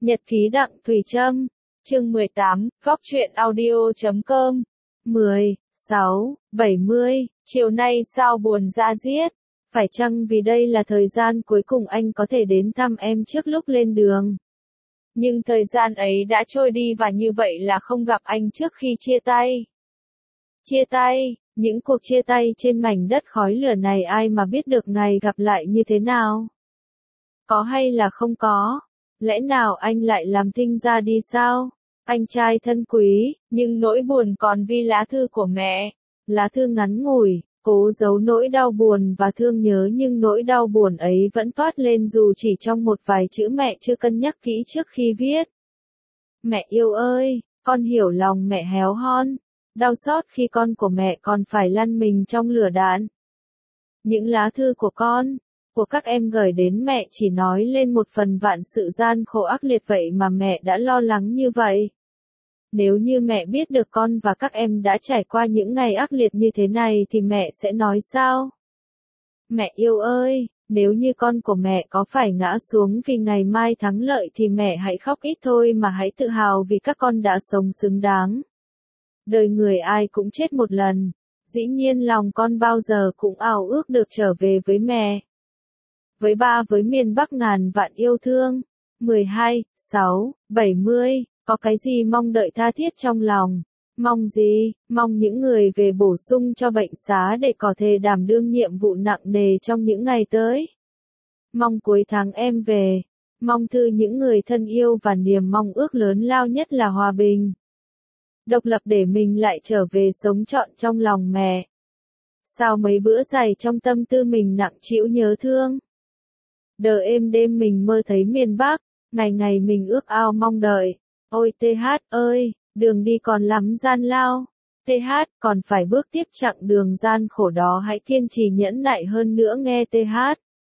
Nhật ký Đặng Thùy Trâm, chương 18, góc truyện audio.com, 10, 6, 70, chiều nay sao buồn da diết, phải chăng vì đây là thời gian cuối cùng anh có thể đến thăm em trước lúc lên đường? Nhưng thời gian ấy đã trôi đi và như vậy là không gặp anh trước khi chia tay. Chia tay, những cuộc chia tay trên mảnh đất khói lửa này ai mà biết được ngày gặp lại như thế nào? Có hay là không có? Lẽ nào anh lại làm thinh ra đi sao? Anh trai thân quý, nhưng nỗi buồn còn vì lá thư của mẹ. Lá thư ngắn ngủi, cố giấu nỗi đau buồn và thương nhớ nhưng nỗi đau buồn ấy vẫn toát lên dù chỉ trong một vài chữ mẹ chưa cân nhắc kỹ trước khi viết. Mẹ yêu ơi, con hiểu lòng mẹ héo hon, đau xót khi con của mẹ còn phải lăn mình trong lửa đạn. Những lá thư của con, của các em gửi đến mẹ chỉ nói lên một phần vạn sự gian khổ ác liệt vậy mà mẹ đã lo lắng như vậy. Nếu như mẹ biết được con và các em đã trải qua những ngày ác liệt như thế này thì mẹ sẽ nói sao? Mẹ yêu ơi, nếu như con của mẹ có phải ngã xuống vì ngày mai thắng lợi thì mẹ hãy khóc ít thôi mà hãy tự hào vì các con đã sống xứng đáng. Đời người ai cũng chết một lần, dĩ nhiên lòng con bao giờ cũng ao ước được trở về với mẹ. Với ba với miền Bắc ngàn vạn yêu thương. 12, 6, 70, có cái gì mong đợi tha thiết trong lòng? Mong gì? Mong những người về bổ sung cho bệnh xá để có thể đảm đương nhiệm vụ nặng nề trong những ngày tới. Mong cuối tháng em về. Mong thư những người thân yêu và niềm mong ước lớn lao nhất là hòa bình. Độc lập để mình lại trở về sống trọn trong lòng mẹ. Sao mấy bữa dày trong tâm tư mình nặng trĩu nhớ thương? Đờ êm đêm mình mơ thấy miền Bắc, ngày ngày mình ước ao mong đợi. Ôi TH ơi, đường đi còn lắm gian lao. TH, còn phải bước tiếp chặng đường gian khổ đó hãy kiên trì nhẫn nại hơn nữa nghe TH.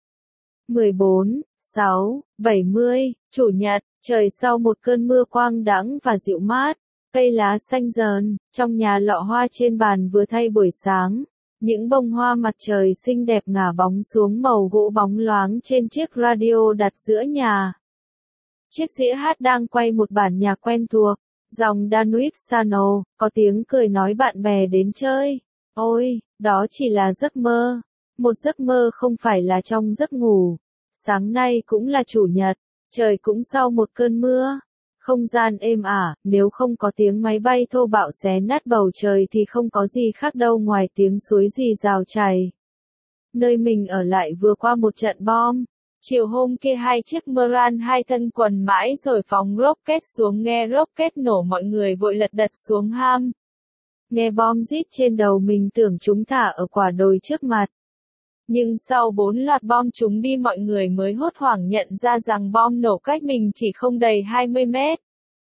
14, 6, 70, Chủ nhật, trời sau một cơn mưa quang đãng và dịu mát, cây lá xanh dờn, trong nhà lọ hoa trên bàn vừa thay buổi sáng. Những bông hoa mặt trời xinh đẹp ngả bóng xuống màu gỗ bóng loáng trên chiếc radio đặt giữa nhà. Chiếc dĩa hát đang quay một bản nhạc quen thuộc, dòng Danube Sano, có tiếng cười nói bạn bè đến chơi. Ôi, đó chỉ là giấc mơ. Một giấc mơ không phải là trong giấc ngủ. Sáng nay cũng là chủ nhật, trời cũng sau một cơn mưa. Không gian êm ả, nếu không có tiếng máy bay thô bạo xé nát bầu trời thì không có gì khác đâu ngoài tiếng suối rì rào chảy. Nơi mình ở lại vừa qua một trận bom. Chiều hôm kia hai chiếc Meran 2 thân quần mãi rồi phóng rocket xuống nghe rocket nổ mọi người vội lật đật xuống ham. Nghe bom rít trên đầu mình tưởng chúng thả ở quả đồi trước mặt. Nhưng sau 4 loạt bom trúng đi mọi người mới hốt hoảng nhận ra rằng bom nổ cách mình chỉ không đầy 20 mét.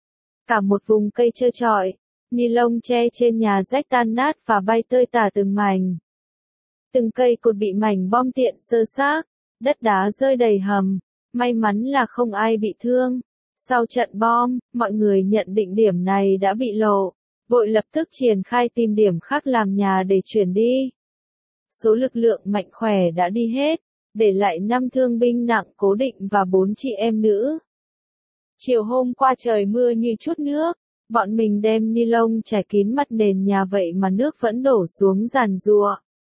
Cả một vùng cây trơ trọi, ni lông tre trên nhà rách tan nát và bay tơi tả từng mảnh. Từng cây cột bị mảnh bom tiện xơ xác, đất đá rơi đầy hầm, may mắn là không ai bị thương. Sau trận bom, mọi người nhận định điểm này đã bị lộ, vội lập tức triển khai tìm điểm khác làm nhà để chuyển đi. Số lực lượng mạnh khỏe đã đi hết, để lại 5 thương binh nặng cố định và 4 chị em nữ. Chiều hôm qua trời mưa như chút nước, bọn mình đem ni lông trải kín mặt nền nhà vậy mà nước vẫn đổ xuống giàn giụa.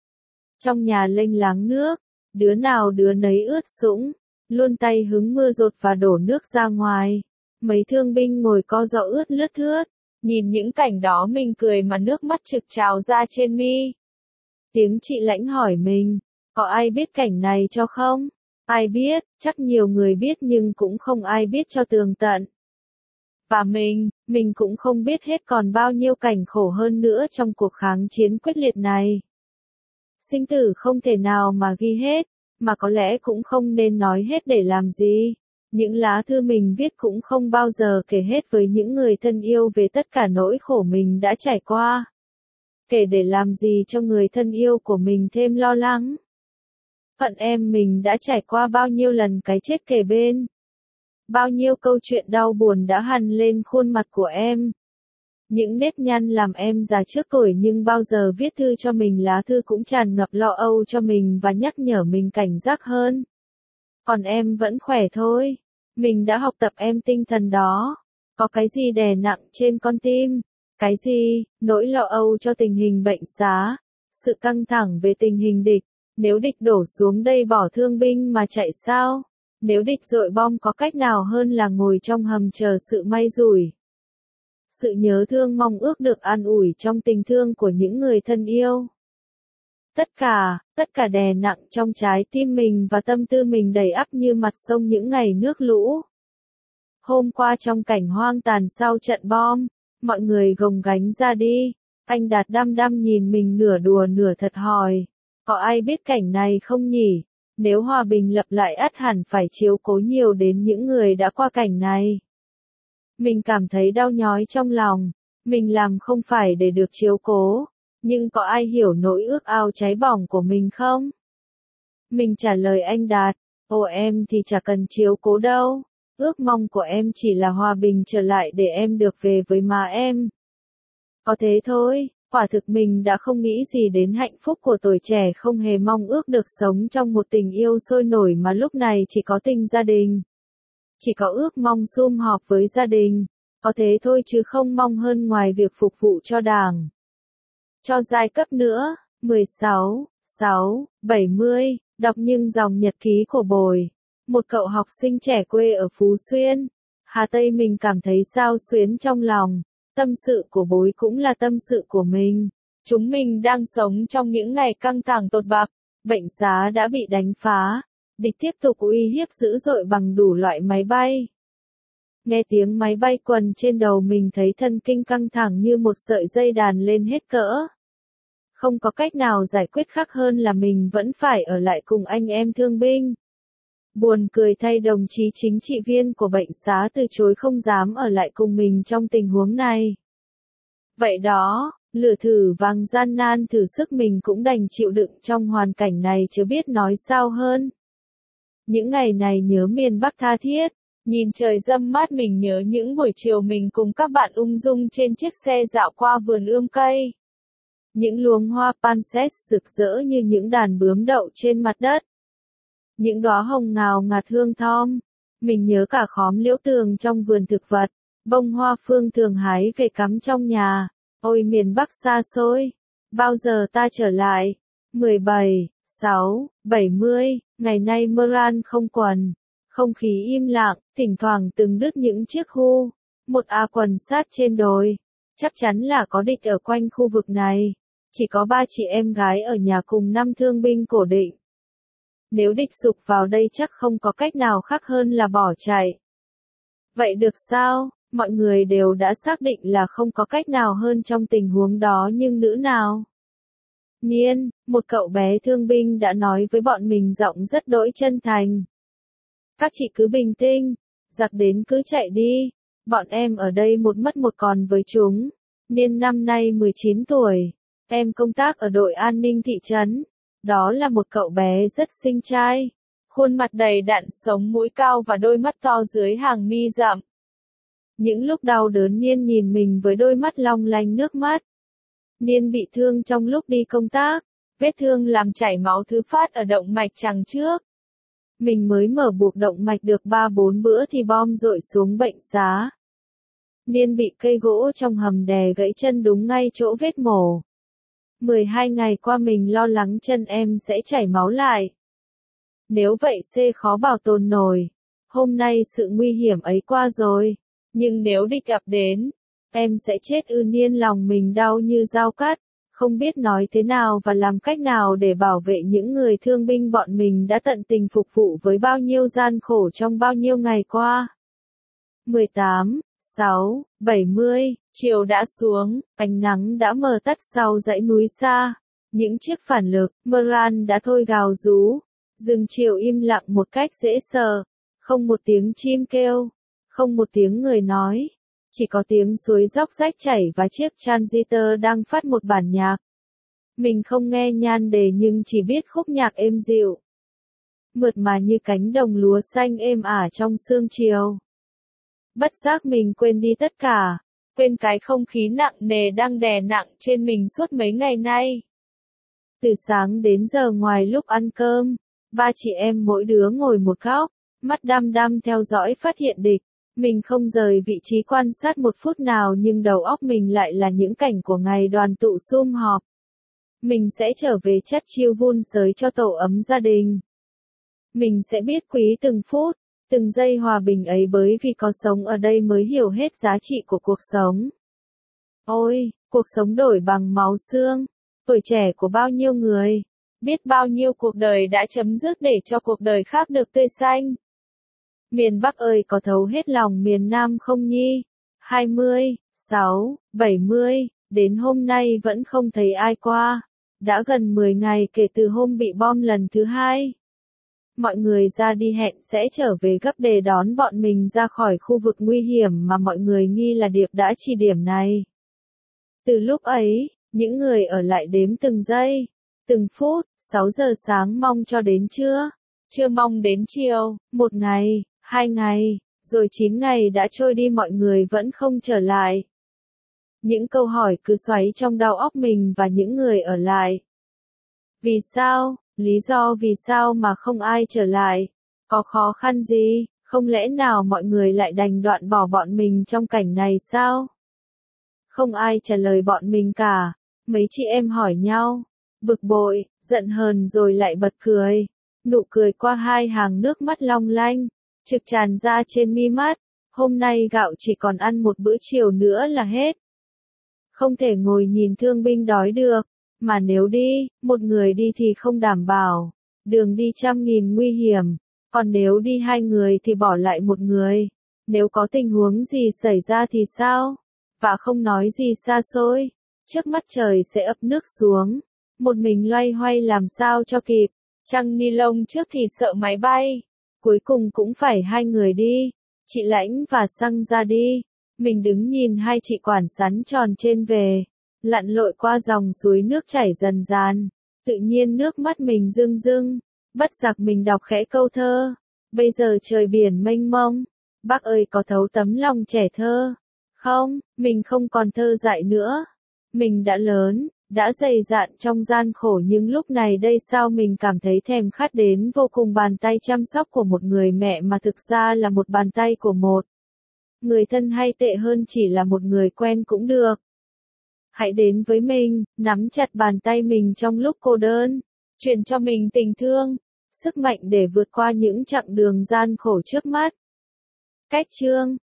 Trong nhà lênh láng nước, đứa nào đứa nấy ướt sũng, luôn tay hứng mưa dột và đổ nước ra ngoài. Mấy thương binh ngồi co ro ướt lướt thướt, nhìn những cảnh đó mình cười mà nước mắt trực trào ra trên mi. Tiếng chị Lãnh hỏi mình, có ai biết cảnh này cho không? Ai biết, chắc nhiều người biết nhưng cũng không ai biết cho tường tận. Và mình cũng không biết hết còn bao nhiêu cảnh khổ hơn nữa trong cuộc kháng chiến quyết liệt này. Sinh tử không thể nào mà ghi hết, mà có lẽ cũng không nên nói hết để làm gì. Những lá thư mình viết cũng không bao giờ kể hết với những người thân yêu về tất cả nỗi khổ mình đã trải qua. Kể để làm gì cho người thân yêu của mình thêm lo lắng. Phận em mình đã trải qua bao nhiêu lần cái chết kề bên. Bao nhiêu câu chuyện đau buồn đã hằn lên khuôn mặt của em. Những nếp nhăn làm em già trước tuổi nhưng bao giờ viết thư cho mình lá thư cũng tràn ngập lo âu cho mình và nhắc nhở mình cảnh giác hơn. Còn em vẫn khỏe thôi. Mình đã học tập em tinh thần đó. Có cái gì đè nặng trên con tim? Cái gì? Nỗi lo âu cho tình hình bệnh xá. Sự căng thẳng về tình hình địch. Nếu địch đổ xuống đây bỏ thương binh mà chạy sao? Nếu địch dội bom có cách nào hơn là ngồi trong hầm chờ sự may rủi? Sự nhớ thương mong ước được an ủi trong tình thương của những người thân yêu. Tất cả đè nặng trong trái tim mình và tâm tư mình đầy ắp như mặt sông những ngày nước lũ. Hôm qua trong cảnh hoang tàn sau trận bom, mọi người gồng gánh ra đi. Anh Đạt đăm đăm nhìn mình nửa đùa nửa thật hỏi. Có ai biết cảnh này không nhỉ? Nếu hòa bình lập lại ắt hẳn phải chiếu cố nhiều đến những người đã qua cảnh này. Mình cảm thấy đau nhói trong lòng. Mình làm không phải để được chiếu cố. Nhưng có ai hiểu nỗi ước ao cháy bỏng của mình không? Mình trả lời anh Đạt. Ồ em thì chả cần chiếu cố đâu. Ước mong của em chỉ là hòa bình trở lại để em được về với má em. Có thế thôi, quả thực mình đã không nghĩ gì đến hạnh phúc của tuổi trẻ không hề mong ước được sống trong một tình yêu sôi nổi mà lúc này chỉ có tình gia đình. Chỉ có ước mong sum họp với gia đình. Có thế thôi chứ không mong hơn ngoài việc phục vụ cho Đảng. Cho giai cấp nữa. 16/6/70, đọc những dòng nhật ký của Bồi. Một cậu học sinh trẻ quê ở Phú Xuyên, Hà Tây. Mình cảm thấy xao xuyến trong lòng. Tâm sự của Bối cũng là tâm sự của mình. Chúng mình đang sống trong những ngày căng thẳng tột bạc. Bệnh xá đã bị đánh phá. Địch tiếp tục uy hiếp dữ dội bằng đủ loại máy bay. Nghe tiếng máy bay quần trên đầu mình thấy thần kinh căng thẳng như một sợi dây đàn lên hết cỡ. Không có cách nào giải quyết khác hơn là mình vẫn phải ở lại cùng anh em thương binh. Buồn cười thay đồng chí chính trị viên của bệnh xá từ chối không dám ở lại cùng mình trong tình huống này. Vậy đó, lửa thử vàng gian nan thử sức mình cũng đành chịu đựng trong hoàn cảnh này chứ biết nói sao hơn. Những ngày này nhớ miền Bắc tha thiết, nhìn trời râm mát mình nhớ những buổi chiều mình cùng các bạn ung dung trên chiếc xe dạo qua vườn ươm cây. Những luống hoa pansy rực rỡ như những đàn bướm đậu trên mặt đất. Những đóa hồng ngào ngạt hương thơm. Mình nhớ cả khóm liễu tường trong vườn thực vật. Bông hoa phương thường hái về cắm trong nhà. Ôi miền Bắc xa xôi. Bao giờ ta trở lại? 17/6/70, ngày nay Moran không quần. Không khí im lặng, thỉnh thoảng từng đứt những chiếc hu. Một áo quần sát trên đồi. Chắc chắn là có địch ở quanh khu vực này. Chỉ có 3 chị em gái ở nhà cùng 5 thương binh cổ định. Nếu địch sục vào đây chắc không có cách nào khác hơn là bỏ chạy. Vậy được sao? Mọi người đều đã xác định là không có cách nào hơn trong tình huống đó nhưng nữ nào? Niên, một cậu bé thương binh đã nói với bọn mình giọng rất đỗi chân thành. Các chị cứ bình tĩnh, giặc đến cứ chạy đi. Bọn em ở đây một mất một còn với chúng. Niên năm nay 19 tuổi. Em công tác ở đội an ninh thị trấn. Đó là một cậu bé rất xinh trai. Khuôn mặt đầy đặn, sống mũi cao và đôi mắt to dưới hàng mi rậm. Những lúc đau đớn Niên nhìn mình với đôi mắt long lanh nước mắt. Niên bị thương trong lúc đi công tác. Vết thương làm chảy máu thứ phát ở động mạch chằng trước. Mình mới mở buộc động mạch được 3-4 bữa thì bom dội xuống bệnh xá. Niên bị cây gỗ trong hầm đè gãy chân đúng ngay chỗ vết mổ. 12 ngày qua mình lo lắng chân em sẽ chảy máu lại. Nếu vậy C khó bảo tồn nổi. Hôm nay sự nguy hiểm ấy qua rồi. Nhưng nếu địch ập đến, em sẽ chết ư. Niên lòng mình đau như dao cắt. Không biết nói thế nào và làm cách nào để bảo vệ những người thương binh bọn mình đã tận tình phục vụ với bao nhiêu gian khổ trong bao nhiêu ngày qua. 18/6/70, chiều đã xuống, ánh nắng đã mờ tắt sau dãy núi xa. Những chiếc phản lực, Moran đã thôi gào rú. Rừng chiều im lặng một cách dễ sợ. Không một tiếng chim kêu. Không một tiếng người nói. Chỉ có tiếng suối róc rách chảy và chiếc transistor đang phát một bản nhạc. Mình không nghe nhan đề nhưng chỉ biết khúc nhạc êm dịu. Mượt mà như cánh đồng lúa xanh êm ả trong sương chiều. Bất giác mình quên đi tất cả. Quên cái không khí nặng nề đang đè nặng trên mình suốt mấy ngày nay. Từ sáng đến giờ ngoài lúc ăn cơm, 3 chị em mỗi đứa ngồi một góc. mắt đăm đăm theo dõi phát hiện địch. Mình không rời vị trí quan sát một phút nào nhưng đầu óc mình lại là những cảnh của ngày đoàn tụ sum họp. Mình sẽ trở về chất chiêu vun sới cho tổ ấm gia đình. Mình sẽ biết quý từng phút, từng giây hòa bình ấy bởi vì có sống ở đây mới hiểu hết giá trị của cuộc sống. Ôi, cuộc sống đổi bằng máu xương, tuổi trẻ của bao nhiêu người, biết bao nhiêu cuộc đời đã chấm dứt để cho cuộc đời khác được tươi xanh. Miền Bắc ơi có thấu hết lòng miền Nam không nhi? 20, 6, 70, đến hôm nay vẫn không thấy ai qua. Đã gần 10 ngày kể từ hôm bị bom lần thứ 2. Mọi người ra đi hẹn sẽ trở về gấp để đón bọn mình ra khỏi khu vực nguy hiểm mà mọi người nghi là Điệp đã chỉ điểm này. Từ lúc ấy, những người ở lại đếm từng giây, từng phút, 6 giờ sáng mong cho đến trưa, trưa mong đến chiều, 1 ngày, 2 ngày, rồi 9 ngày đã trôi đi mọi người vẫn không trở lại. Những câu hỏi cứ xoáy trong đầu óc mình và những người ở lại. Vì sao? Lý do vì sao mà không ai trở lại? Có khó khăn gì? Không lẽ nào mọi người lại đành đoạn bỏ bọn mình trong cảnh này sao? Không ai trả lời bọn mình cả. Mấy chị em hỏi nhau, bực bội, giận hờn rồi lại bật cười. Nụ cười qua 2 hàng nước mắt long lanh, trực tràn ra trên mi mắt. Hôm nay gạo chỉ còn ăn một bữa chiều nữa là hết. Không thể ngồi nhìn thương binh đói được, mà nếu đi, một người đi thì không đảm bảo, đường đi trăm nghìn nguy hiểm, còn nếu đi 2 người thì bỏ lại một người. Nếu có tình huống gì xảy ra thì sao? Và không nói gì xa xôi, trước mắt trời sẽ ập nước xuống, một mình loay hoay làm sao cho kịp, trăng ni lông trước thì sợ máy bay, cuối cùng cũng phải 2 người đi, chị Lãnh và Xăng ra đi. Mình đứng nhìn 2 chị quản sắn tròn trên về, lặn lội qua dòng suối nước chảy dần dàn, tự nhiên nước mắt mình rưng rưng, bất giác mình đọc khẽ câu thơ, bây giờ trời biển mênh mông, bác ơi có thấu tấm lòng trẻ thơ, không, mình không còn thơ dại nữa, mình đã lớn, đã dày dạn trong gian khổ nhưng lúc này đây sao mình cảm thấy thèm khát đến vô cùng bàn tay chăm sóc của một người mẹ mà thực ra là một bàn tay của một người thân hay tệ hơn chỉ là một người quen cũng được. Hãy đến với mình, nắm chặt bàn tay mình trong lúc cô đơn, truyền cho mình tình thương, sức mạnh để vượt qua những chặng đường gian khổ trước mắt. Cách chương